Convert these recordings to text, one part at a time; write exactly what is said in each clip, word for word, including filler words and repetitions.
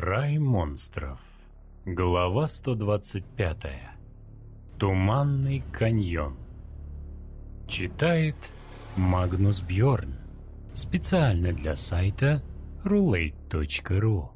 Рай монстров. Глава сто двадцать пятая. Туманный каньон. Читает Магнус Бьорн. Специально для сайта рулейт точка ру.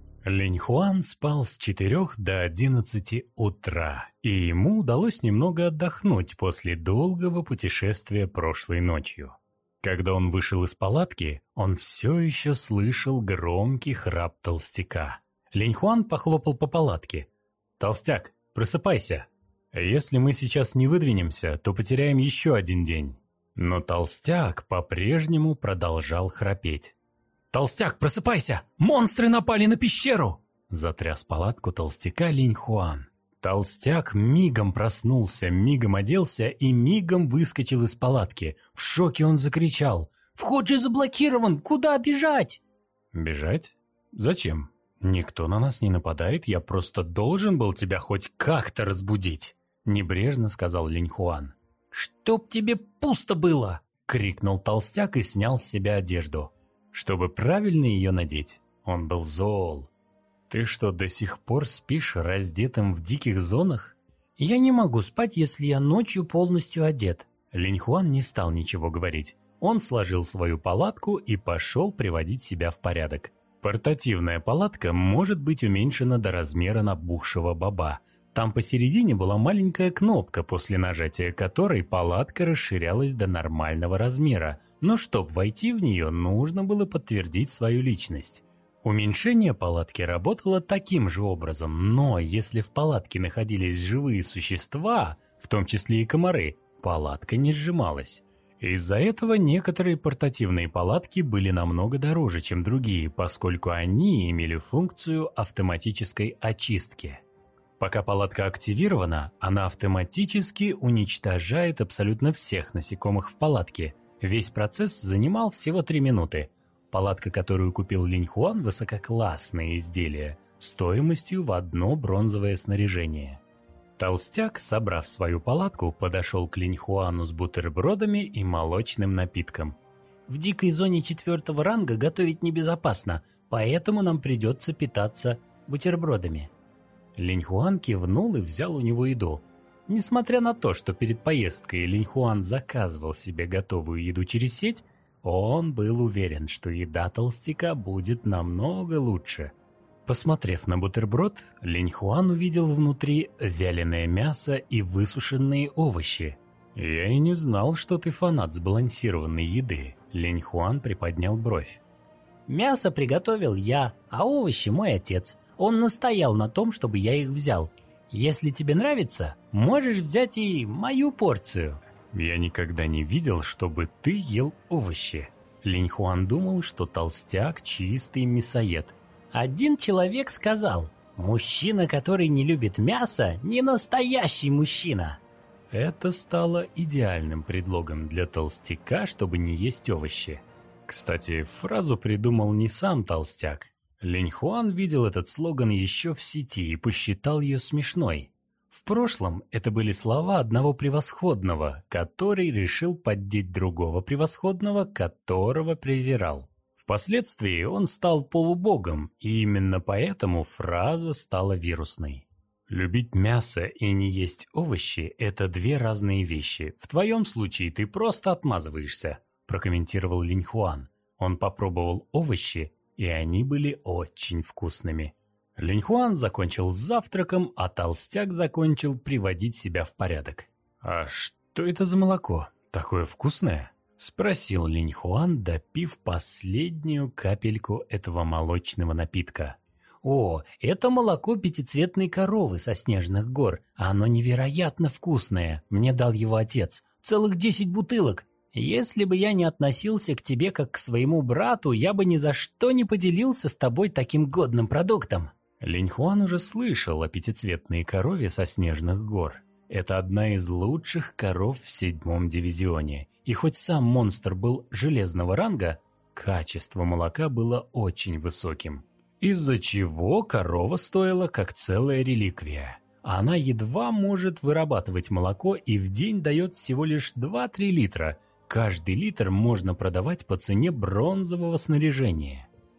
Линьхуан спал с четырёх до одиннадцати утра, и ему удалось немного отдохнуть после долгого путешествия прошлой ночью. Когда он вышел из палатки, он все еще слышал громкий храп толстяка. Линьхуан похлопал по палатке. «Толстяк, просыпайся! Если мы сейчас не выдвинемся, то потеряем еще один день». Но толстяк по-прежнему продолжал храпеть. «Толстяк, просыпайся! Монстры напали на пещеру!» Затряс палатку толстяка Линьхуан. Толстяк мигом проснулся, мигом оделся и мигом выскочил из палатки. В шоке он закричал: «Вход же заблокирован! Куда бежать?» «Бежать? Зачем? Никто на нас не нападает, я просто должен был тебя хоть как-то разбудить», — небрежно сказал Линьхуан. «Чтоб тебе пусто было!» — крикнул толстяк и снял с себя одежду, чтобы правильно ее надеть. Он был зол. «Ты что, до сих пор спишь раздетым в диких зонах?» «Я не могу спать, если я ночью полностью одет». Линьхуан не стал ничего говорить. Он сложил свою палатку и пошел приводить себя в порядок. Портативная палатка может быть уменьшена до размера набухшего боба. Там посередине была маленькая кнопка, после нажатия которой палатка расширялась до нормального размера. Но чтобы войти в нее, нужно было подтвердить свою личность. Уменьшение палатки работало таким же образом, но если в палатке находились живые существа, в том числе и комары, палатка не сжималась. Из-за этого некоторые портативные палатки были намного дороже, чем другие, поскольку они имели функцию автоматической очистки. Пока палатка активирована, она автоматически уничтожает абсолютно всех насекомых в палатке. Весь процесс занимал всего три минуты. Палатка, которую купил Линьхуан, высококлассное изделие, стоимостью в одно бронзовое снаряжение. Толстяк, собрав свою палатку, подошел к Линьхуану с бутербродами и молочным напитком. «В дикой зоне четвертого ранга готовить небезопасно, поэтому нам придется питаться бутербродами». Линьхуан кивнул и взял у него еду. Несмотря на то, что перед поездкой Линьхуан заказывал себе готовую еду через сеть, он был уверен, что еда толстяка будет намного лучше. Посмотрев на бутерброд, Линьхуан увидел внутри вяленое мясо и высушенные овощи. «Я и не знал, что ты фанат сбалансированной еды», — Линьхуан приподнял бровь. «Мясо приготовил я, а овощи мой отец. Он настоял на том, чтобы я их взял. Если тебе нравится, можешь взять и мою порцию». «Я никогда не видел, чтобы ты ел овощи». Линьхуан думал, что толстяк чистый мясоед. «Один человек сказал: мужчина, который не любит мясо, не настоящий мужчина». Это стало идеальным предлогом для толстяка, чтобы не есть овощи. Кстати, фразу придумал не сам толстяк. Линьхуан видел этот слоган еще в сети и посчитал ее смешной. В прошлом это были слова одного превосходного, который решил поддеть другого превосходного, которого презирал. Впоследствии он стал полубогом, и именно поэтому фраза стала вирусной. Любить мясо и не есть овощи – это две разные вещи. В твоем случае ты просто отмазываешься, прокомментировал Линьхуан. Он попробовал овощи, и они были очень вкусными. Линьхуан закончил с завтраком, а толстяк закончил приводить себя в порядок. «А что это за молоко? Такое вкусное?» – спросил Линьхуан, допив последнюю капельку этого молочного напитка. «О, это молоко пятицветной коровы со снежных гор. Оно невероятно вкусное. Мне дал его отец. Целых десять бутылок. Если бы я не относился к тебе как к своему брату, я бы ни за что не поделился с тобой таким годным продуктом». Линьхуан уже слышал о пятицветной корове со снежных гор. Это одна из лучших коров в седьмом дивизионе. И хоть сам монстр был железного ранга, качество молока было очень высоким. Из-за чего корова стоила как целая реликвия. Она едва может вырабатывать молоко и в день дает всего лишь два-три литра. Каждый литр можно продавать по цене бронзового снаряжения.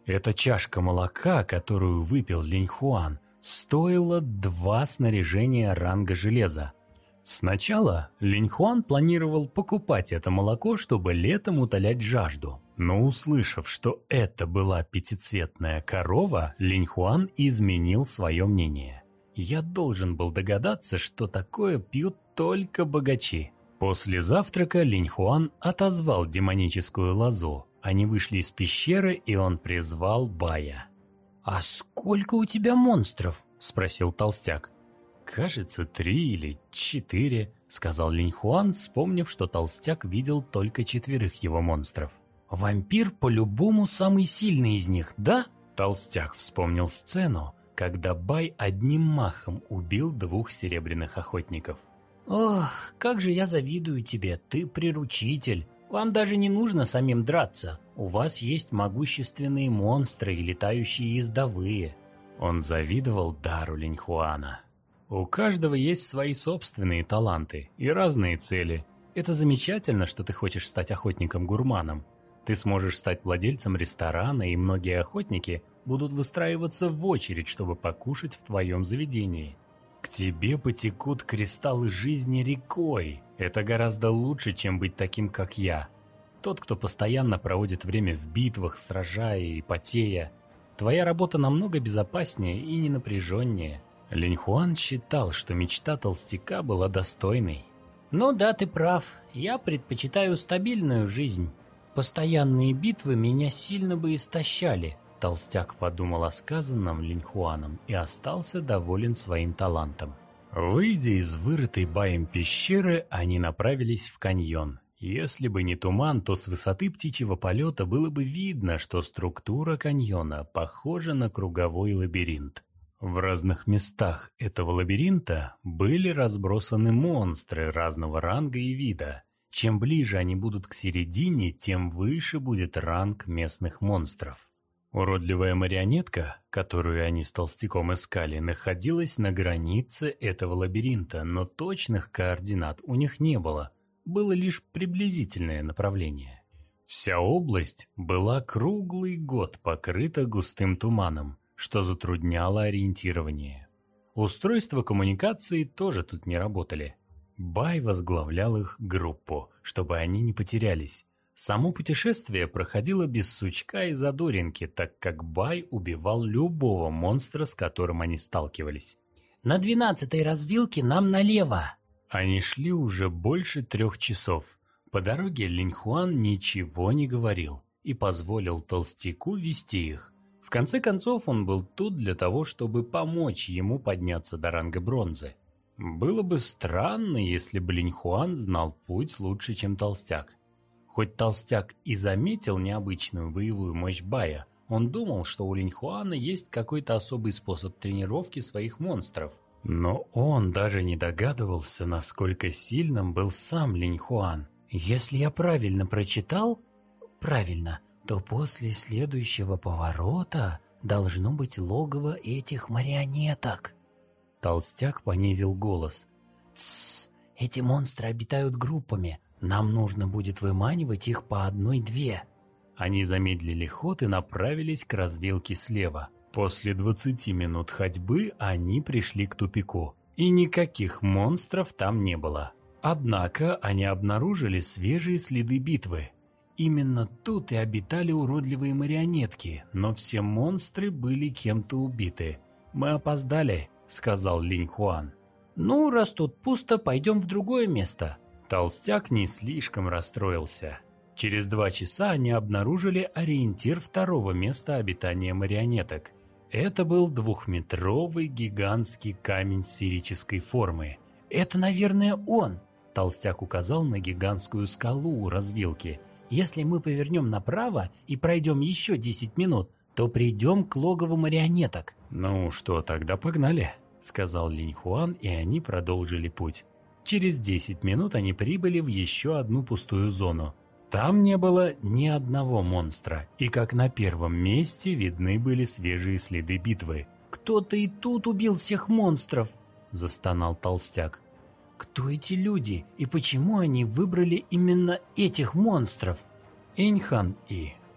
Эта чашка молока, которую выпил Линьхуан, стоила два снаряжения ранга железа. Сначала Линьхуан планировал покупать это молоко, чтобы летом утолять жажду. Но услышав, что это была пятицветная корова, Линьхуан изменил свое мнение. Я должен был догадаться, что такое пьют только богачи. После завтрака Линьхуан отозвал демоническую лозу. Они вышли из пещеры, и он призвал Бая. «А сколько у тебя монстров?» – спросил толстяк. «Кажется, три или четыре», – сказал Линьхуан, вспомнив, что толстяк видел только четверых его монстров. «Вампир по-любому самый сильный из них, да?» Толстяк вспомнил сцену, когда Бай одним махом убил двух серебряных охотников. «Ох, как же я завидую тебе, ты приручитель. Вам даже не нужно самим драться. У вас есть могущественные монстры и летающие ездовые». Он завидовал дару Линьхуана. У каждого есть свои собственные таланты и разные цели. Это замечательно, что ты хочешь стать охотником-гурманом. Ты сможешь стать владельцем ресторана, и многие охотники будут выстраиваться в очередь, чтобы покушать в твоем заведении. К тебе потекут кристаллы жизни рекой. Это гораздо лучше, чем быть таким, как я. Тот, кто постоянно проводит время в битвах, сражая и потея. Твоя работа намного безопаснее и ненапряженнее. Линьхуан считал, что мечта толстяка была достойной. «Ну да, ты прав. Я предпочитаю стабильную жизнь. Постоянные битвы меня сильно бы истощали». Толстяк подумал о сказанном Линьхуаном и остался доволен своим талантом. Выйдя из вырытой Баем пещеры, они направились в каньон. Если бы не туман, то с высоты птичьего полета было бы видно, что структура каньона похожа на круговой лабиринт. В разных местах этого лабиринта были разбросаны монстры разного ранга и вида. Чем ближе они будут к середине, тем выше будет ранг местных монстров. Уродливая марионетка, которую они с толстяком искали, находилась на границе этого лабиринта, но точных координат у них не было, было лишь приблизительное направление. Вся область была круглый год покрыта густым туманом, что затрудняло ориентирование. Устройства коммуникации тоже тут не работали. Бай возглавлял их группу, чтобы они не потерялись. Само путешествие проходило без сучка и задоринки, так как Бай убивал любого монстра, с которым они сталкивались. «На двенадцатой развилке нам налево!» Они шли уже больше трех часов. По дороге Линьхуан ничего не говорил и позволил толстяку вести их. В конце концов, он был тут для того, чтобы помочь ему подняться до ранга бронзы. Было бы странно, если бы Линьхуан знал путь лучше, чем толстяк. Хоть толстяк и заметил необычную боевую мощь Бая, он думал, что у Линьхуана есть какой-то особый способ тренировки своих монстров. Но он даже не догадывался, насколько сильным был сам Линьхуан. «Если я правильно прочитал, правильно, то после следующего поворота должно быть логово этих марионеток». Толстяк понизил голос. «Тссс, эти монстры обитают группами. Нам нужно будет выманивать их по одной-две». Они замедлили ход и направились к развилке слева. После двадцати минут ходьбы они пришли к тупику, и никаких монстров там не было. Однако они обнаружили свежие следы битвы. Именно тут и обитали уродливые марионетки, но все монстры были кем-то убиты. «Мы опоздали», — сказал Линьхуан. «Ну, раз тут пусто, пойдем в другое место». Толстяк не слишком расстроился. Через два часа они обнаружили ориентир второго места обитания марионеток. Это был двухметровый гигантский камень сферической формы. «Это, наверное, он!» Толстяк указал на гигантскую скалу у развилки. «Если мы повернем направо и пройдем еще десять минут, то придем к логову марионеток». «Ну что, тогда погнали», — сказал Линьхуан, и они продолжили путь. Через десять минут они прибыли в еще одну пустую зону. Там не было ни одного монстра, и как на первом месте видны были свежие следы битвы. «Кто-то и тут убил всех монстров!» – застонал толстяк. «Кто эти люди, и почему они выбрали именно этих монстров?» Иньхан И,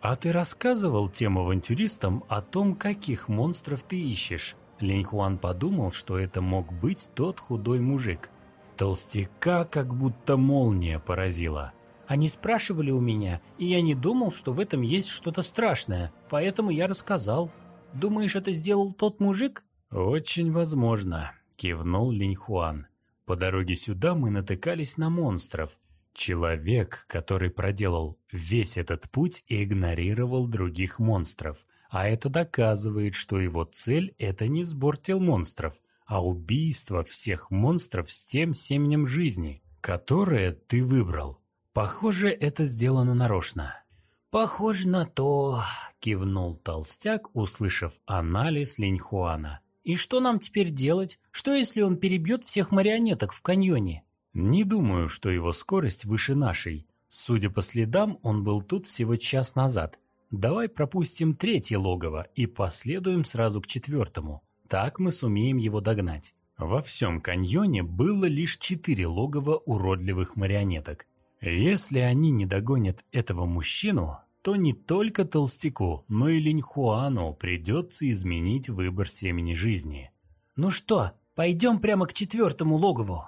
«А ты рассказывал тем авантюристам о том, каких монстров ты ищешь?» Линьхуан подумал, что это мог быть тот худой мужик. Толстяка как будто молния поразила. Они спрашивали у меня, и я не думал, что в этом есть что-то страшное, поэтому я рассказал. Думаешь, это сделал тот мужик? Очень возможно, кивнул Линьхуан. По дороге сюда мы натыкались на монстров. Человек, который проделал весь этот путь, игнорировал других монстров. А это доказывает, что его цель – это не сбор тел монстров, а убийство всех монстров с тем семенем жизни, которое ты выбрал. Похоже, это сделано нарочно. «Похоже на то», – кивнул толстяк, услышав анализ Линьхуана. «И что нам теперь делать? Что, если он перебьет всех марионеток в каньоне?» «Не думаю, что его скорость выше нашей. Судя по следам, он был тут всего час назад. Давай пропустим третье логово и последуем сразу к четвертому. Так мы сумеем его догнать». Во всем каньоне было лишь четыре логова уродливых марионеток. Если они не догонят этого мужчину, то не только толстяку, но и Линьхуану придется изменить выбор семени жизни. «Ну что, пойдем прямо к четвертому логову?»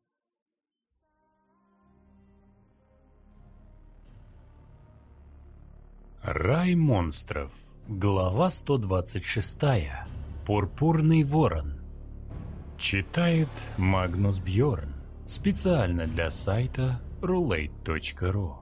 Рай монстров. Глава сто двадцать шесть. Пурпурный ворон. Читает Магнус Бьорн. Специально для сайта рулейт точка ру.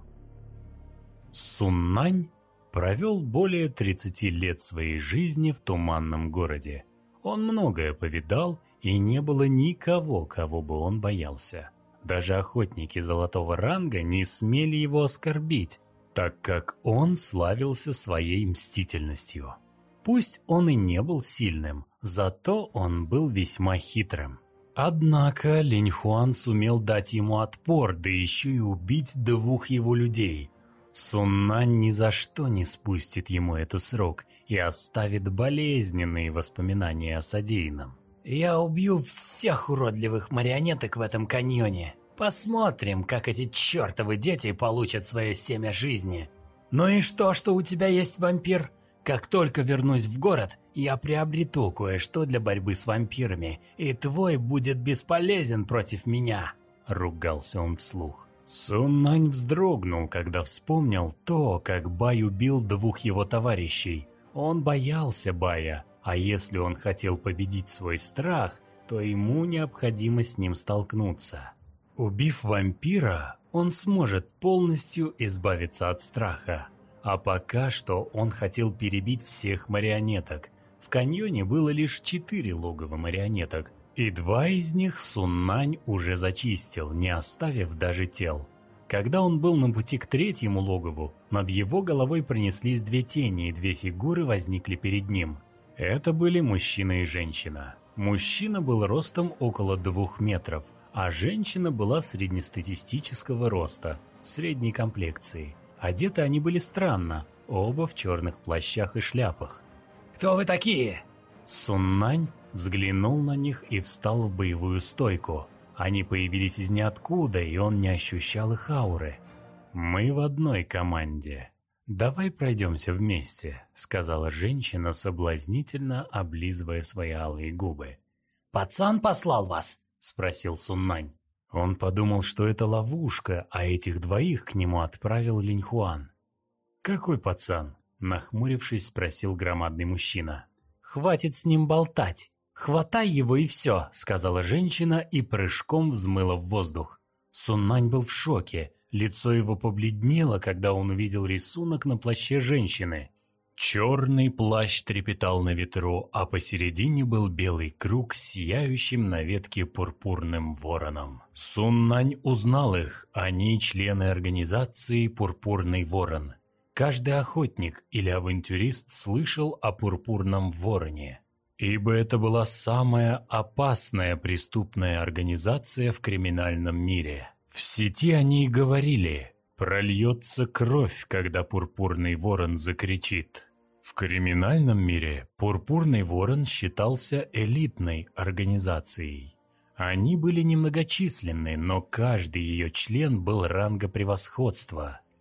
Суннань провел более тридцати лет своей жизни в туманном городе. Он многое повидал, и не было никого, кого бы он боялся. Даже охотники золотого ранга не смели его оскорбить, так как он славился своей мстительностью. Пусть он и не был сильным, зато он был весьма хитрым. Однако Линьхуан сумел дать ему отпор, да еще и убить двух его людей. Суннань ни за что не спустит ему это с рук и оставит болезненные воспоминания о содеянном. «Я убью всех уродливых марионеток в этом каньоне. Посмотрим, как эти чертовы дети получат свое семя жизни. Ну и что, что у тебя есть вампир? Как только вернусь в город, я приобрету кое-что для борьбы с вампирами, и твой будет бесполезен против меня», — ругался он вслух. Суннань вздрогнул, когда вспомнил то, как Бай убил двух его товарищей. Он боялся Бая, а если он хотел победить свой страх, то ему необходимо с ним столкнуться. Убив вампира, он сможет полностью избавиться от страха. А пока что он хотел перебить всех марионеток. В каньоне было лишь четыре логова марионеток, и два из них Суннань уже зачистил, не оставив даже тел. Когда он был на пути к третьему логову, над его головой пронеслись две тени, и две фигуры возникли перед ним. Это были мужчина и женщина. Мужчина был ростом около двух метров, а женщина была среднестатистического роста, средней комплекции. Одеты они были странно, оба в черных плащах и шляпах. «Кто вы такие?» Суннань взглянул на них и встал в боевую стойку. Они появились из ниоткуда, и он не ощущал их ауры. «Мы в одной команде. Давай пройдемся вместе», — сказала женщина, соблазнительно облизывая свои алые губы. «Пацан послал вас?» — спросил Суннань. Он подумал, что это ловушка, а этих двоих к нему отправил Линьхуан. «Какой пацан?» — нахмурившись, спросил громадный мужчина. «Хватит с ним болтать. Хватай его и все», — сказала женщина и прыжком взмыла в воздух. Суннань был в шоке. Лицо его побледнело, когда он увидел рисунок на плаще женщины. Черный плащ трепетал на ветру, а посередине был белый круг с сияющим на ветке пурпурным вороном. Суннань узнал их, они члены организации «Пурпурный ворон». Каждый охотник или авантюрист слышал о пурпурном вороне, ибо это была самая опасная преступная организация в криминальном мире. В сети они и говорили: «Прольется кровь, когда пурпурный ворон закричит». В криминальном мире Пурпурный Ворон считался элитной организацией. Они были немногочисленны, но каждый ее член был ранга превосходства.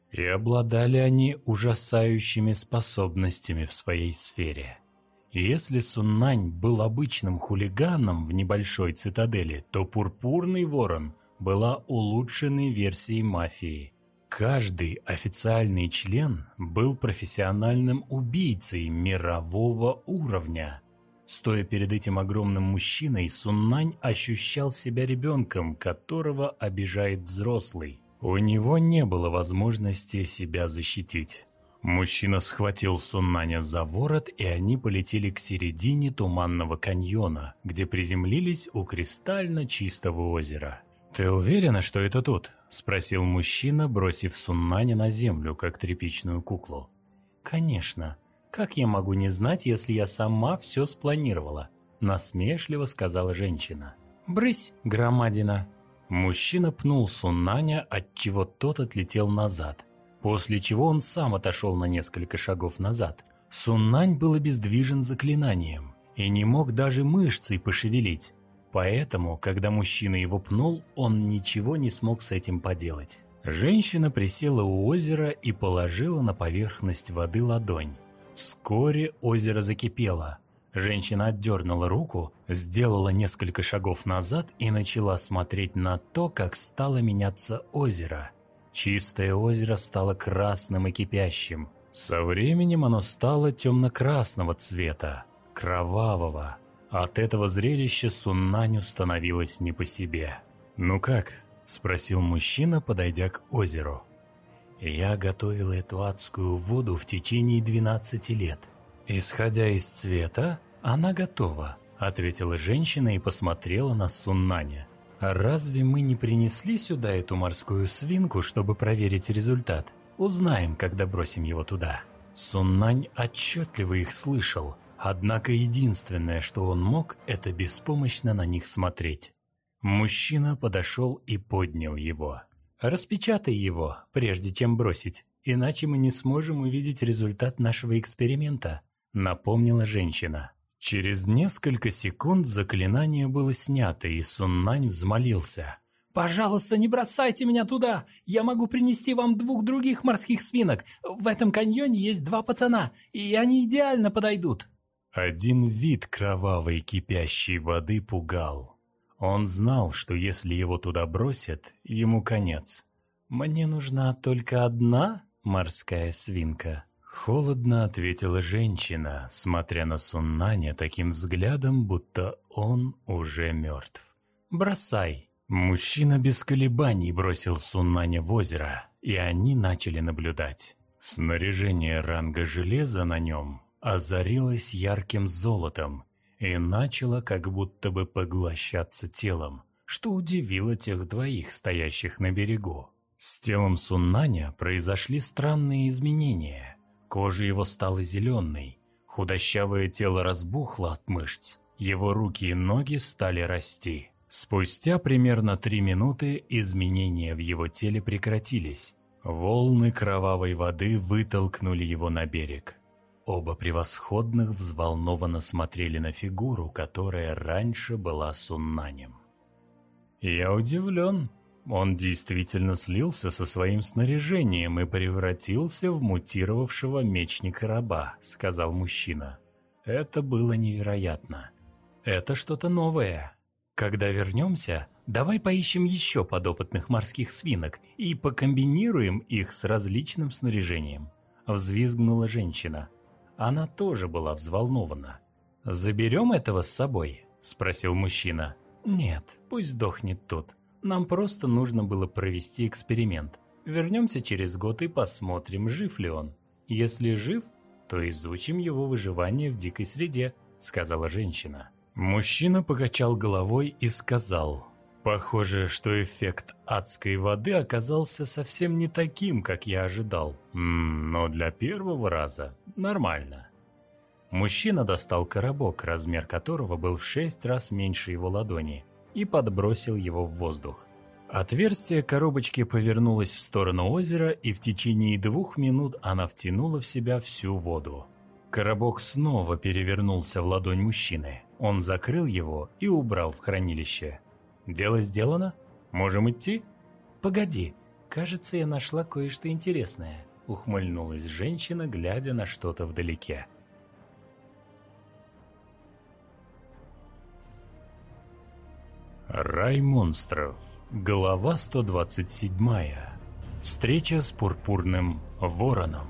И обладали они ужасающими способностями в своей сфере. Если Суннань был обычным хулиганом в небольшой цитадели, то Пурпурный Ворон была улучшенной версией мафии. Каждый официальный член был профессиональным убийцей мирового уровня. Стоя перед этим огромным мужчиной, Суннань ощущал себя ребенком, которого обижает взрослый. У него не было возможности себя защитить. Мужчина схватил Суннаня за ворот, и они полетели к середине Туманного каньона, где приземлились у кристально чистого озера. «Ты уверена, что это тут?» – спросил мужчина, бросив Суннаня на землю, как тряпичную куклу. «Конечно. Как я могу не знать, если я сама все спланировала?» – насмешливо сказала женщина. «Брысь, громадина!» Мужчина пнул Суннаня, отчего тот отлетел назад, после чего он сам отошел на несколько шагов назад. Суннань был обездвижен заклинанием и не мог даже мышцей пошевелить, поэтому, когда мужчина его пнул, он ничего не смог с этим поделать. Женщина присела у озера и положила на поверхность воды ладонь. Вскоре озеро закипело. Женщина отдернула руку, сделала несколько шагов назад и начала смотреть на то, как стало меняться озеро. Чистое озеро стало красным и кипящим. Со временем оно стало темно-красного цвета, кровавого. От этого зрелища Суннаню становилось не по себе. «Ну как?» – спросил мужчина, подойдя к озеру. «Я готовил эту адскую воду в течение двенадцати лет. Исходя из цвета, она готова», – ответила женщина и посмотрела на Суннаня. «Разве мы не принесли сюда эту морскую свинку, чтобы проверить результат? Узнаем, когда бросим его туда». Суннань отчетливо их слышал, однако единственное, что он мог, это беспомощно на них смотреть. Мужчина подошел и поднял его. «Распечатай его, прежде чем бросить, иначе мы не сможем увидеть результат нашего эксперимента», — напомнила женщина. Через несколько секунд заклинание было снято, и Суннань взмолился. «Пожалуйста, не бросайте меня туда! Я могу принести вам двух других морских свинок. В этом каньоне есть два пацана, и они идеально подойдут». Один вид кровавой кипящей воды пугал. Он знал, что если его туда бросят, ему конец. «Мне нужна только одна морская свинка», — холодно ответила женщина, смотря на Суннаня таким взглядом, будто он уже мертв. «Бросай». Мужчина без колебаний бросил Суннаня в озеро, и они начали наблюдать. Снаряжение ранга железа на нем озарилось ярким золотом и начало как будто бы поглощаться телом, что удивило тех двоих, стоящих на берегу. С телом Суннаня произошли странные изменения. Кожа его стала зеленой, худощавое тело разбухло от мышц, его руки и ноги стали расти. Спустя примерно три минуты изменения в его теле прекратились. Волны кровавой воды вытолкнули его на берег. Оба превосходных взволнованно смотрели на фигуру, которая раньше была Суннанем. «Я удивлен. Он действительно слился со своим снаряжением и превратился в мутировавшего мечника-раба», — сказал мужчина. «Это было невероятно. Это что-то новое. Когда вернемся, давай поищем еще подопытных морских свинок и покомбинируем их с различным снаряжением», — взвизгнула женщина. Она тоже была взволнована. «Заберем этого с собой?» — спросил мужчина. «Нет, пусть сдохнет тут. Нам просто нужно было провести эксперимент. Вернемся через год и посмотрим, жив ли он. Если жив, то изучим его выживание в дикой среде», — сказала женщина. Мужчина покачал головой и сказал: «Похоже, что эффект адской воды оказался совсем не таким, как я ожидал. М-м, но для первого раза нормально». Мужчина достал коробок, размер которого был в шесть раз меньше его ладони, и подбросил его в воздух. Отверстие коробочки повернулось в сторону озера, и в течение двух минут она втянула в себя всю воду. Коробок снова перевернулся в ладонь мужчины. Он закрыл его и убрал в хранилище. «Дело сделано? Можем идти?» «Погоди, «Кажется, я нашла кое-что интересное», — ухмыльнулась женщина, глядя на что-то вдалеке. Рай монстров. Глава сто двадцать семь. Встреча с пурпурным вороном.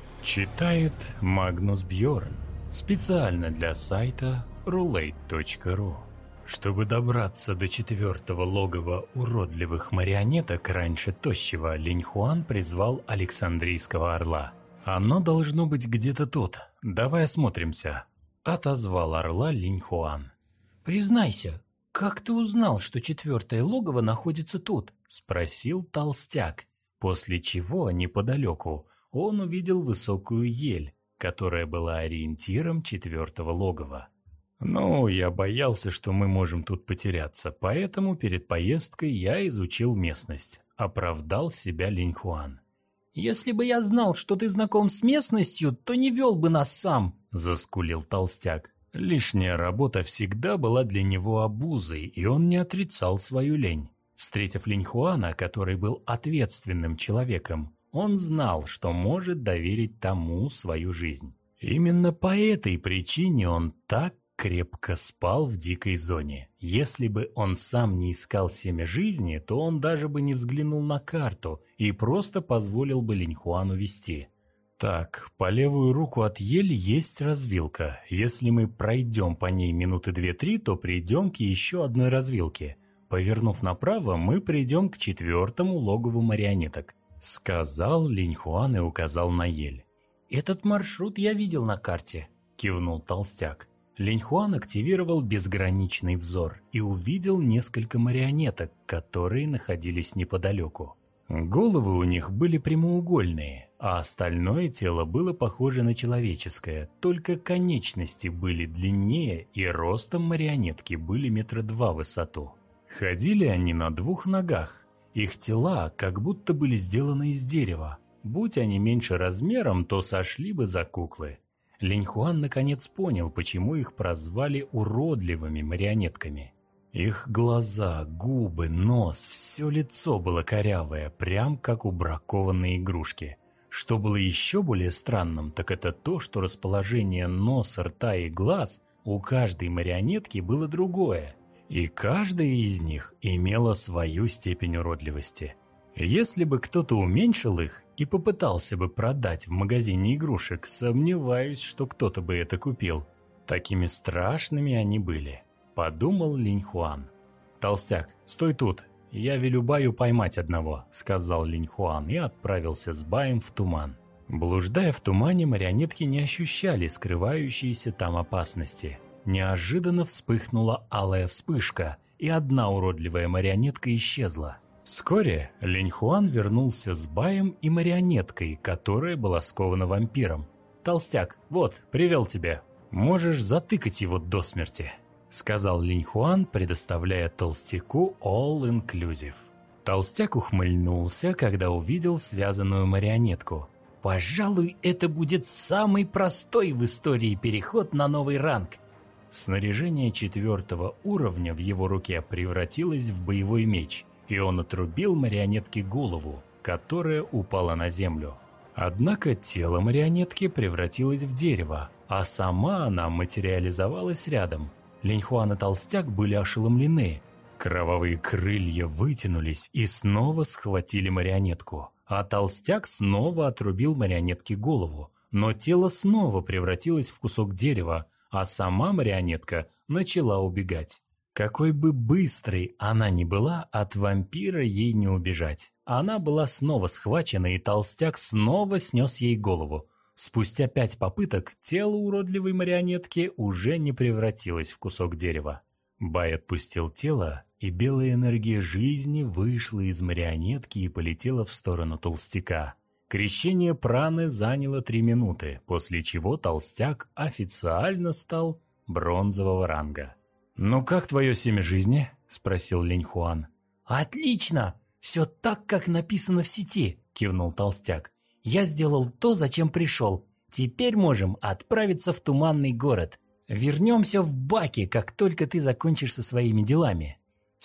Читает Магнус Бьорн. Специально для сайта рулейт точка ру. Чтобы добраться до четвертого логова уродливых марионеток раньше тощего, Линьхуан призвал Александрийского орла. «Оно должно быть где-то тут. Давай осмотримся», — отозвал орла Линьхуан. «Признайся, как ты узнал, что четвертое логово находится тут?» — спросил толстяк, после чего неподалеку он увидел высокую ель, которая была ориентиром четвертого логова. «Ну, я боялся, что мы можем тут потеряться, поэтому перед поездкой я изучил местность», — оправдал себя Линьхуан. «Если бы я знал, что ты знаком с местностью, то не вел бы нас сам», — заскулил толстяк. Лишняя работа всегда была для него обузой, и он не отрицал свою лень. Встретив Линьхуана, который был ответственным человеком, он знал, что может доверить тому свою жизнь. Именно по этой причине он так крепко спал в дикой зоне. Если бы он сам не искал семя жизни, то он даже бы не взглянул на карту и просто позволил бы Линьхуану вести. Так, по левую руку от ели есть развилка. Если мы пройдем по ней минуты две-три, то придем к еще одной развилке. Повернув направо, мы придем к четвертому логову марионеток, сказал Линьхуан и указал на ель. «Этот маршрут я видел на карте», кивнул толстяк. Линьхуан активировал безграничный взор и увидел несколько марионеток, которые находились неподалеку. Головы у них были прямоугольные, а остальное тело было похоже на человеческое, только конечности были длиннее и ростом марионетки были метра два в высоту. Ходили они на двух ногах, их тела как будто были сделаны из дерева. Будь они меньше размером, то сошли бы за куклы. Линьхуан наконец понял, почему их прозвали уродливыми марионетками. Их глаза, губы, нос, все лицо было корявое, прям как у бракованной игрушки. Что было еще более странным, так это то, что расположение носа, рта и глаз у каждой марионетки было другое, и каждая из них имела свою степень уродливости. Если бы кто-то уменьшил их и попытался бы продать в магазине игрушек, сомневаюсь, что кто-то бы это купил. Такими страшными они были, подумал Линьхуан. «Толстяк, стой тут, я велю Баю поймать одного», сказал Линьхуан и отправился с Баем в туман. Блуждая в тумане, марионетки не ощущали скрывающиеся там опасности. Неожиданно вспыхнула алая вспышка, и одна уродливая марионетка исчезла. Вскоре Линьхуан вернулся с Баем и марионеткой, которая была скована вампиром. «Толстяк, вот, привел тебя. Можешь затыкать его до смерти», — сказал Линьхуан, предоставляя толстяку all-inclusive. Толстяк ухмыльнулся, когда увидел связанную марионетку. «Пожалуй, это будет самый простой в истории переход на новый ранг». Снаряжение четвертого уровня в его руке превратилось в боевой меч, и он отрубил марионетке голову, которая упала на землю. Однако тело марионетки превратилось в дерево, а сама она материализовалась рядом. Линьхуан и толстяк были ошеломлены. Кровавые крылья вытянулись и снова схватили марионетку, а толстяк снова отрубил марионетке голову, но тело снова превратилось в кусок дерева, а сама марионетка начала убегать. Какой бы быстрой она ни была, от вампира ей не убежать. Она была снова схвачена, и толстяк снова снес ей голову. Спустя пять попыток тело уродливой марионетки уже не превратилось в кусок дерева. Бай отпустил тело, и белая энергия жизни вышла из марионетки и полетела в сторону толстяка. Крещение праны заняло три минуты, после чего толстяк официально стал бронзового ранга. «Ну как твое семя жизни?» – спросил Линьхуан. «Отлично! Все так, как написано в сети!» – кивнул толстяк. «Я сделал то, зачем пришел. Теперь можем отправиться в туманный город. Вернемся в баки, как только ты закончишь со своими делами».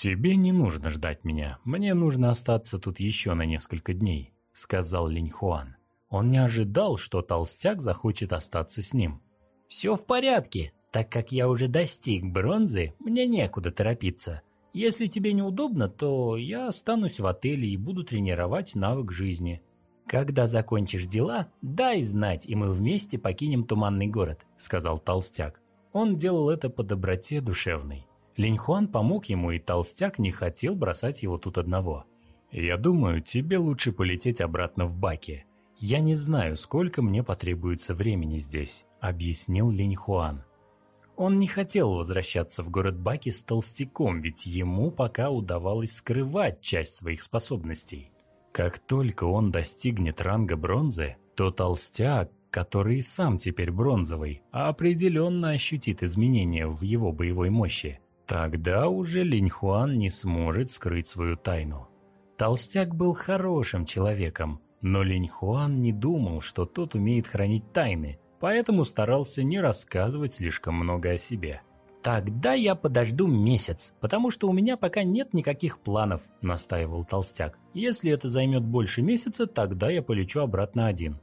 «Тебе не нужно ждать меня, мне нужно остаться тут еще на несколько дней», — сказал Линьхуан. Он не ожидал, что толстяк захочет остаться с ним. «Все в порядке, так как я уже достиг бронзы, мне некуда торопиться. Если тебе неудобно, то я останусь в отеле и буду тренировать навык жизни. Когда закончишь дела, дай знать, и мы вместе покинем Туманный город», — сказал толстяк. Он делал это по доброте душевной. Линьхуан помог ему, и толстяк не хотел бросать его тут одного. «Я думаю, тебе лучше полететь обратно в Баки. Я не знаю, сколько мне потребуется времени здесь», — объяснил Линьхуан. Он не хотел возвращаться в город Баки с толстяком, ведь ему пока удавалось скрывать часть своих способностей. Как только он достигнет ранга бронзы, то толстяк, который и сам теперь бронзовый, определенно ощутит изменения в его боевой мощи. Тогда уже Линьхуан не сможет скрыть свою тайну. Толстяк был хорошим человеком, но Линьхуан не думал, что тот умеет хранить тайны, поэтому старался не рассказывать слишком много о себе. «Тогда я подожду месяц, потому что у меня пока нет никаких планов», – настаивал толстяк. «Если это займет больше месяца, тогда я полечу обратно один».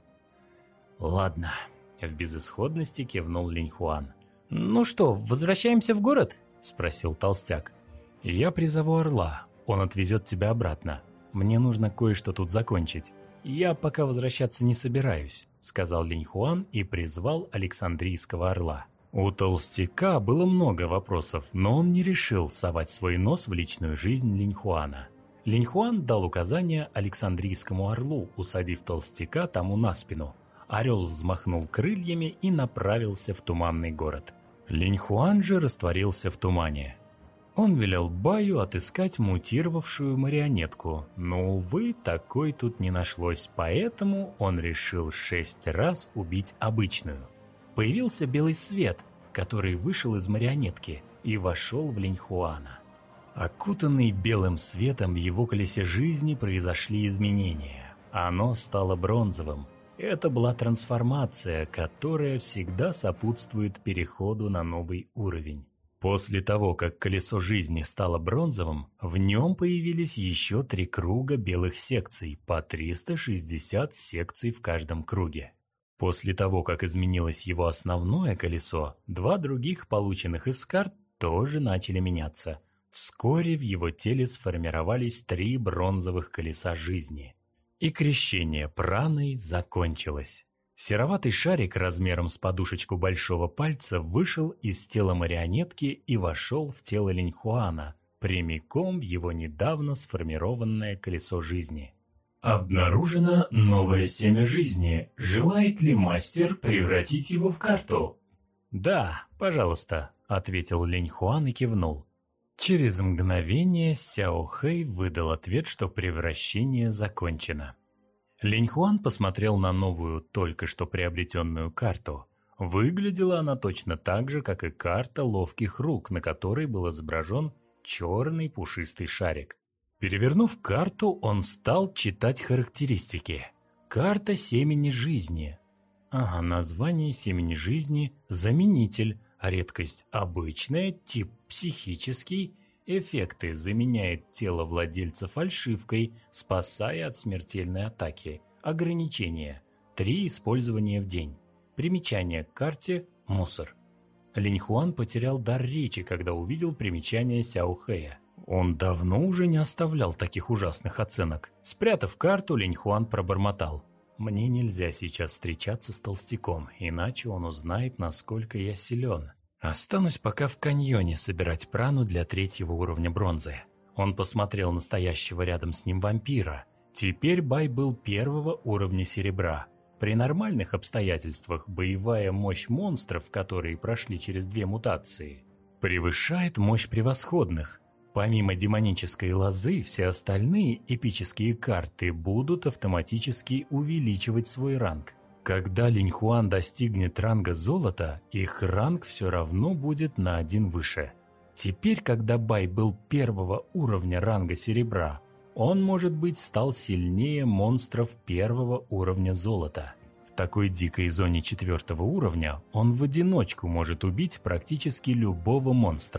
«Ладно», – в безысходности кивнул Линьхуан. «Ну что, возвращаемся в город?» – спросил толстяк. «Я призову Орла, он отвезет тебя обратно. Мне нужно кое-что тут закончить. Я пока возвращаться не собираюсь», – сказал Линьхуан и призвал Александрийского Орла. У толстяка было много вопросов, но он не решил совать свой нос в личную жизнь Линьхуана. Линьхуан дал указание Александрийскому Орлу, усадив толстяка тому на спину. Орел взмахнул крыльями и направился в Туманный город. Линьхуан же растворился в тумане. Он велел Баю отыскать мутировавшую марионетку, но, увы, такой тут не нашлось, поэтому он решил шесть раз убить обычную. Появился белый свет, который вышел из марионетки и вошел в Линьхуана. Окутанный белым светом в его колесе жизни произошли изменения. Оно стало бронзовым. Это была трансформация, которая всегда сопутствует переходу на новый уровень. После того, как колесо жизни стало бронзовым, в нем появились еще три круга белых секций, по триста шестьдесят секций в каждом круге. После того, как изменилось его основное колесо, два других, полученных из карт, тоже начали меняться. Вскоре в его теле сформировались три бронзовых колеса жизни. И крещение праной закончилось. Сероватый шарик размером с подушечку большого пальца вышел из тела марионетки и вошел в тело Линьхуана, прямиком в его недавно сформированное колесо жизни. Обнаружено новое семя жизни. Желает ли мастер превратить его в карту? «Да, пожалуйста», — ответил Линьхуан и кивнул. Через мгновение Сяо Хэй выдал ответ, что превращение закончено. Линьхуан посмотрел на новую, только что приобретенную карту. Выглядела она точно так же, как и карта ловких рук, на которой был изображен черный пушистый шарик. Перевернув карту, он стал читать характеристики. Карта семени жизни. Ага, название семени жизни – заменитель, редкость обычная, тип психический, эффекты заменяет тело владельца фальшивкой, спасая от смертельной атаки, ограничения – три использования в день, примечание к карте – мусор. Линьхуан потерял дар речи, когда увидел примечание Сяо Хэя. Он давно уже не оставлял таких ужасных оценок. Спрятав карту, Линьхуан пробормотал: «Мне нельзя сейчас встречаться с толстяком, иначе он узнает, насколько я силен. Останусь пока в каньоне собирать прану для третьего уровня бронзы». Он посмотрел на стоящего рядом с ним вампира. Теперь Бай был первого уровня серебра. При нормальных обстоятельствах боевая мощь монстров, которые прошли через две мутации, превышает мощь превосходных. Помимо демонической лозы, все остальные эпические карты будут автоматически увеличивать свой ранг. Когда Линьхуан достигнет ранга золота, их ранг все равно будет на один выше. Теперь, когда Бай был первого уровня ранга серебра, он, может быть, стал сильнее монстров первого уровня золота. В такой дикой зоне четвертого уровня он в одиночку может убить практически любого монстра.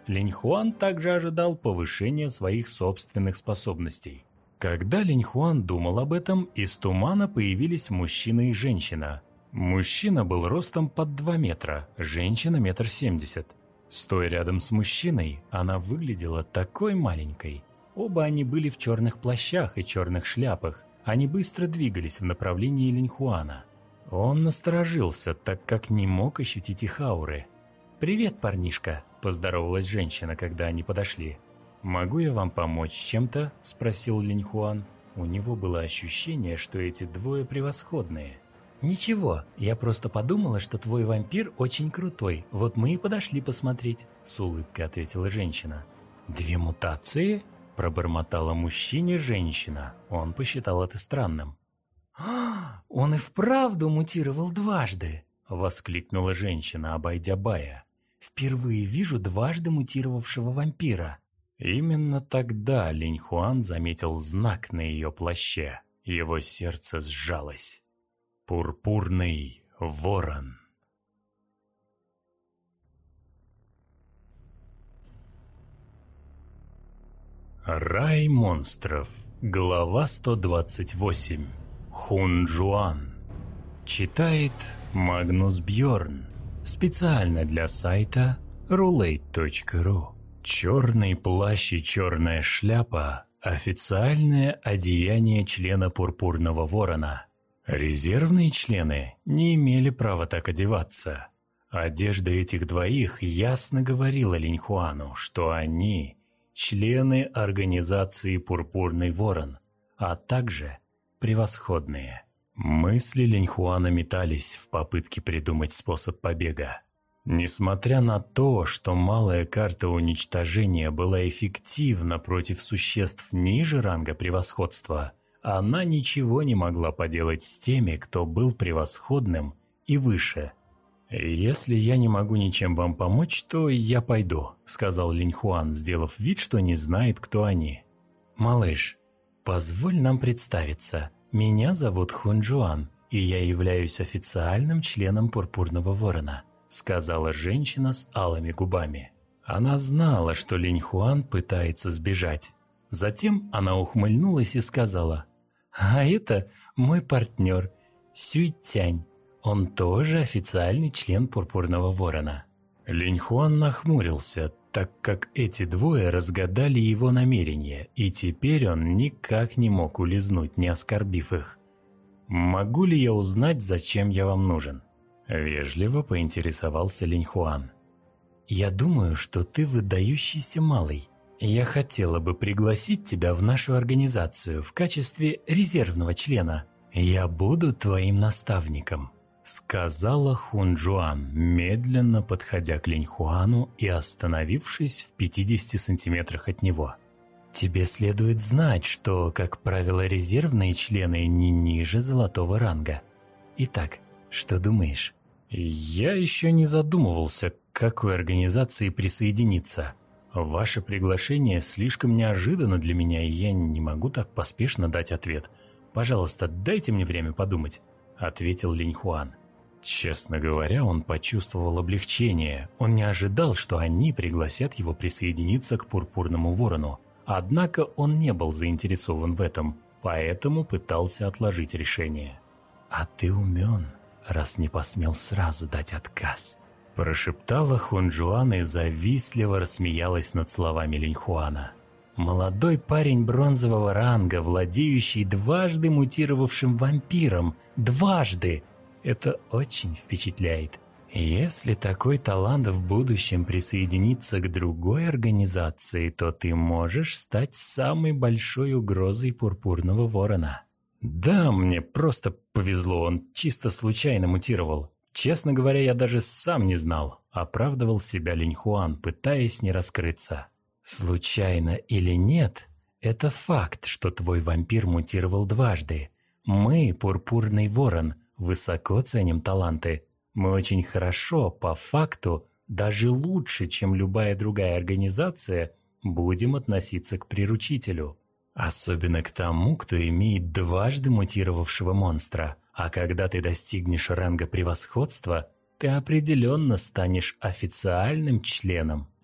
Линьхуан также ожидал повышения своих собственных способностей. Когда Линьхуан думал об этом, из тумана появились мужчина и женщина. Мужчина был ростом под два метра, женщина метр семьдесят. Стоя рядом с мужчиной, она выглядела такой маленькой. Оба они были в черных плащах и черных шляпах. Они быстро двигались в направлении Линьхуана. Он насторожился, так как не мог ощутить их ауры. «Привет, парнишка», – поздоровалась женщина, когда они подошли. «Могу я вам помочь чем-то?» – спросил Линьхуан. У него было ощущение, что эти двое превосходные. «Ничего, я просто подумала, что твой вампир очень крутой, вот мы и подошли посмотреть», – с улыбкой ответила женщина. «Две мутации?» – пробормотала мужчине женщина. Он посчитал это странным. «А, он и вправду мутировал дважды!» – воскликнула женщина, обойдя Бая. «Впервые вижу дважды мутировавшего вампира». Именно тогда Линьхуан заметил знак на ее плаще. Его сердце сжалось. Пурпурный ворон. Рай монстров. Глава сто двадцать восемь. Хунджуан. Читает Магнус Бьорн. Специально для сайта рулейт точка ру. Черный плащ и черная шляпа – официальное одеяние члена Пурпурного Ворона. Резервные члены не имели права так одеваться. Одежда этих двоих ясно говорила Линьхуану, что они – члены организации Пурпурный Ворон, а также превосходные. Мысли Линьхуана метались в попытке придумать способ побега. Несмотря на то, что малая карта уничтожения была эффективна против существ ниже ранга превосходства, она ничего не могла поделать с теми, кто был превосходным и выше. «Если я не могу ничем вам помочь, то я пойду», — сказал Линьхуан, сделав вид, что не знает, кто они. «Малыш, позволь нам представиться. Меня зовут Хунджуан, и я являюсь официальным членом Пурпурного Ворона», — сказала женщина с алыми губами. Она знала, что Линьхуан пытается сбежать. Затем она ухмыльнулась и сказала: «А это мой партнер Сюйтянь. Он тоже официальный член Пурпурного Ворона». Линьхуан нахмурился, так как эти двое разгадали его намерения, и теперь он никак не мог улизнуть, не оскорбив их. «Могу ли я узнать, зачем я вам нужен?» – вежливо поинтересовался Линьхуан. «Я думаю, что ты выдающийся малый. Я хотела бы пригласить тебя в нашу организацию в качестве резервного члена. Я буду твоим наставником», — сказала Хунджуан, медленно подходя к Линьхуану и остановившись в пятидесяти сантиметрах от него. «Тебе следует знать, что, как правило, резервные члены не ниже золотого ранга. Итак, что думаешь?» «Я еще не задумывался, к какой организации присоединиться. Ваше приглашение слишком неожиданно для меня, и я не могу так поспешно дать ответ. Пожалуйста, дайте мне время подумать», — ответил Линьхуан. Честно говоря, он почувствовал облегчение. Он не ожидал, что они пригласят его присоединиться к Пурпурному Ворону. Однако он не был заинтересован в этом, поэтому пытался отложить решение. «А ты умен, раз не посмел сразу дать отказ», – прошептала Хунджуан и завистливо рассмеялась над словами Линьхуана. Молодой парень бронзового ранга, владеющий дважды мутировавшим вампиром. Дважды! Это очень впечатляет. Если такой талант в будущем присоединится к другой организации, то ты можешь стать самой большой угрозой Пурпурного Ворона. Да, мне просто повезло, он чисто случайно мутировал. Честно говоря, я даже сам не знал, оправдывал себя Линьхуан, пытаясь не раскрыться. Случайно или нет, это факт, что твой вампир мутировал дважды. Мы, Пурпурный Ворон, высоко ценим таланты. Мы очень хорошо, по факту, даже лучше, чем любая другая организация, будем относиться к приручителю. Особенно к тому, кто имеет дважды мутировавшего монстра. А когда ты достигнешь ранга превосходства, ты определенно станешь официальным членом.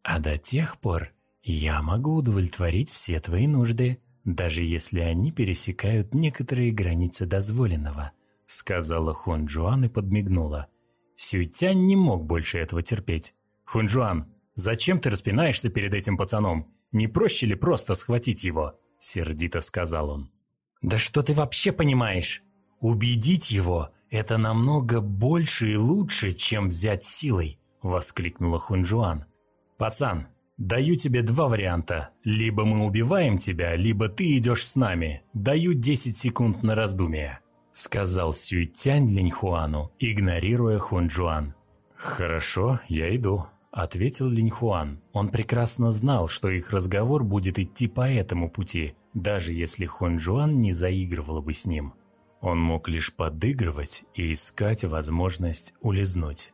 А до тех пор я могу удовлетворить все твои нужды, даже если они пересекают некоторые границы дозволенного», — сказала Хунчжуан и подмигнула. Сюйтянь не мог больше этого терпеть. «Хунчжуан, зачем ты распинаешься перед этим пацаном? Не проще ли просто схватить его?» — сердито сказал он. «Да что ты вообще понимаешь? Убедить его – это намного больше и лучше, чем взять силой», – воскликнула Хунчжуан. «Пацан, даю тебе два варианта. Либо мы убиваем тебя, либо ты идешь с нами. Даю десять секунд на раздумие», – сказал Сюйтянь Линьхуану, игнорируя Хунчжуан. «Хорошо, я иду», – ответил Линьхуан. Он прекрасно знал, что их разговор будет идти по этому пути, даже если Хунчжуан не заигрывала бы с ним. Он мог лишь подыгрывать и искать возможность улизнуть.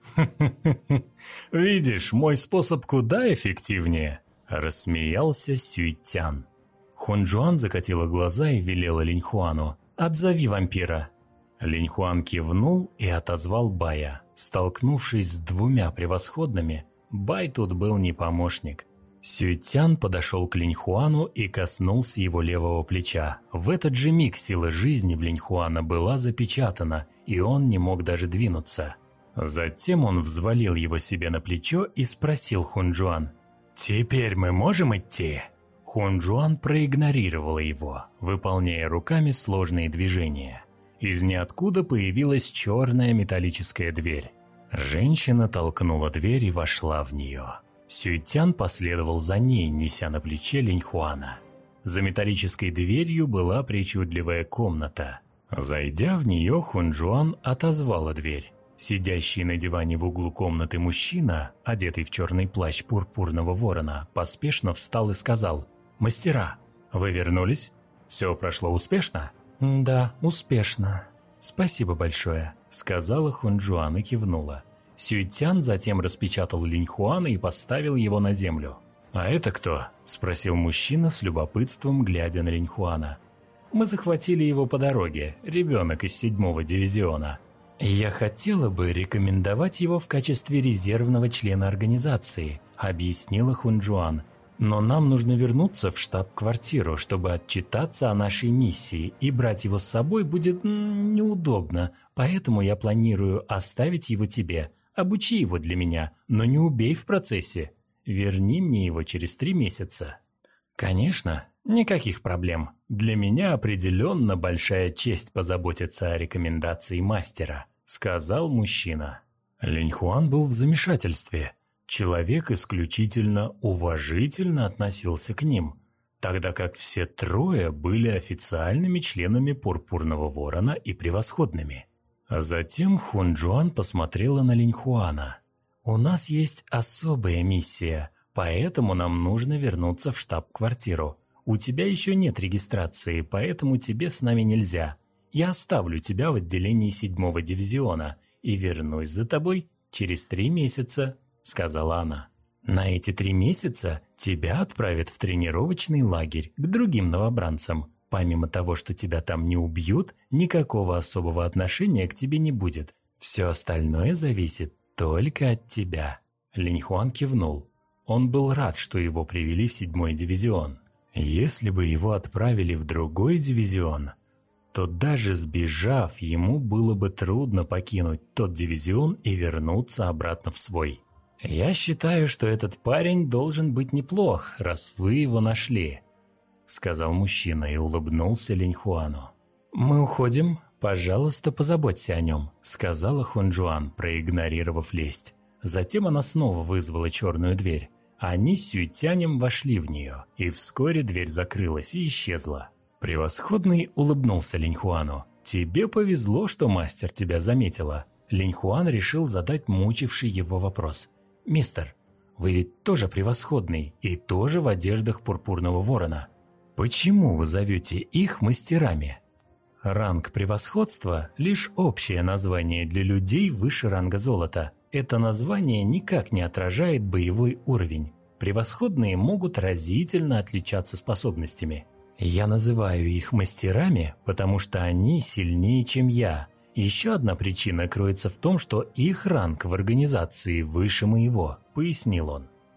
«Видишь, мой способ куда эффективнее», – рассмеялся Сюйтян. Хунчжуан закатила глаза и велела Линьхуану: «Отзови вампира». Линьхуан кивнул и отозвал Бая. Столкнувшись с двумя превосходными, Бай тут был не помощник. Сюйтян подошел к Линьхуану и коснулся его левого плеча. В этот же миг сила жизни в Линьхуана была запечатана, и он не мог даже двинуться. Затем он взвалил его себе на плечо и спросил Хунчжуан: «Теперь мы можем идти?» Хунчжуан проигнорировала его, выполняя руками сложные движения. Из ниоткуда появилась черная металлическая дверь. Женщина толкнула дверь и вошла в нее. Сюйтян последовал за ней, неся на плече Линьхуана. За металлической дверью была причудливая комната. Зайдя в нее, Хунчжуан отозвала дверь. Сидящий на диване в углу комнаты мужчина, одетый в черный плащ пурпурного ворона, поспешно встал и сказал: «Мастера, вы вернулись? Все прошло успешно?» «Да, успешно. Спасибо большое», — сказала Хунчжуан и кивнула. Сюйтян затем распечатал Линьхуана и поставил его на землю. «А это кто?» – спросил мужчина с любопытством, глядя на Линьхуана. «Мы захватили его по дороге, ребенок из седьмого дивизиона. Я хотела бы рекомендовать его в качестве резервного члена организации», – объяснила Хунчжуан. «Но нам нужно вернуться в штаб-квартиру, чтобы отчитаться о нашей миссии, и брать его с собой будет м, неудобно, поэтому я планирую оставить его тебе. Обучи его для меня, но не убей в процессе. Верни мне его через три месяца». «Конечно, никаких проблем. Для меня определенно большая честь позаботиться о рекомендации мастера», – сказал мужчина. Линьхуан был в замешательстве. Человек исключительно уважительно относился к ним, тогда как все трое были официальными членами Пурпурного Ворона и превосходными. Затем Хунчжуан посмотрела на Линьхуана. «У нас есть особая миссия, поэтому нам нужно вернуться в штаб-квартиру. У тебя еще нет регистрации, поэтому тебе с нами нельзя. Я оставлю тебя в отделении седьмого дивизиона и вернусь за тобой через три месяца», — сказала она. «На эти три месяца тебя отправят в тренировочный лагерь к другим новобранцам. Помимо того, что тебя там не убьют, никакого особого отношения к тебе не будет. Все остальное зависит только от тебя». Линьхуан кивнул. Он был рад, что его привели в седьмой дивизион. Если бы его отправили в другой дивизион, то даже сбежав, ему было бы трудно покинуть тот дивизион и вернуться обратно в свой. «Я считаю, что этот парень должен быть неплох, раз вы его нашли», — сказал мужчина и улыбнулся Линьхуану. «Мы уходим. Пожалуйста, позаботься о нем», — сказала Хунчжуан, проигнорировав лесть. Затем она снова вызвала черную дверь. Они с Сюйтянем вошли в нее, и вскоре дверь закрылась и исчезла. Превосходный улыбнулся Линьхуану. «Тебе повезло, что мастер тебя заметила». Линьхуан решил задать мучивший его вопрос. «Мистер, вы ведь тоже превосходный и тоже в одеждах Пурпурного Ворона. Почему вы зовете их мастерами?» Ранг превосходства – лишь общее название для людей выше ранга золота. Это название никак не отражает боевой уровень. Превосходные могут разительно отличаться способностями. Я называю их мастерами, потому что они сильнее, чем я. Еще одна причина кроется в том, что их ранг в организации выше моего, пояснил он.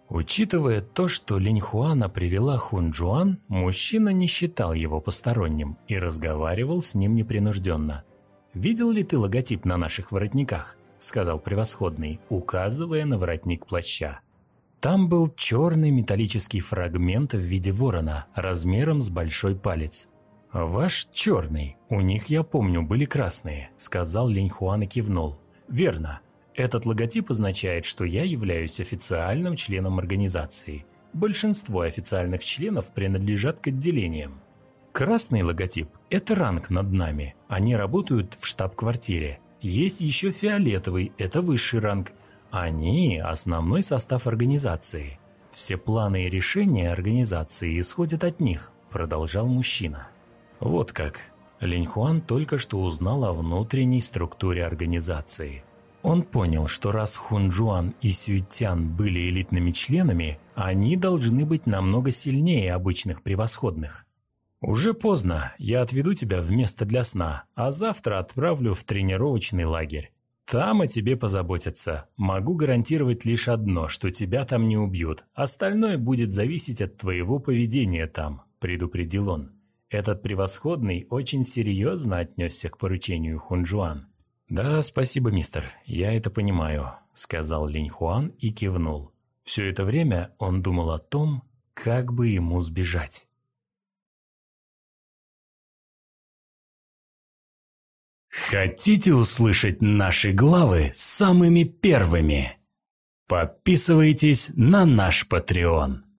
Учитывая то, что Линьхуана привела Хунчжуан, мужчина не считал его посторонним и разговаривал с ним непринужденно. «Видел ли ты логотип на наших воротниках?» – сказал превосходный, указывая на воротник плаща. Там был черный металлический фрагмент в виде ворона, размером с большой палец. «Ваш черный, у них, я помню, были красные», – сказал Линьхуан и кивнул. «Верно. Этот логотип означает, что я являюсь официальным членом организации. Большинство официальных членов принадлежат к отделениям. Красный логотип – это ранг над нами, они работают в штаб-квартире. Есть еще фиолетовый – это высший ранг. Они – основной состав организации. Все планы и решения организации исходят от них», – продолжал мужчина. Вот как. Линьхуан только что узнал о внутренней структуре организации. Он понял, что раз Хунчжуан и Сюйтян были элитными членами, они должны быть намного сильнее обычных превосходных. «Уже поздно, я отведу тебя в место для сна, а завтра отправлю в тренировочный лагерь. Там о тебе позаботятся. Могу гарантировать лишь одно, что тебя там не убьют. Остальное будет зависеть от твоего поведения там», – предупредил он. Этот превосходный очень серьезно отнесся к поручению Хунчжуан. «Да, спасибо, мистер, я это понимаю», – сказал Линьхуан и кивнул. Все это время он думал о том, как бы ему сбежать. Хотите услышать наши главы самыми первыми? Подписывайтесь на наш Patreon.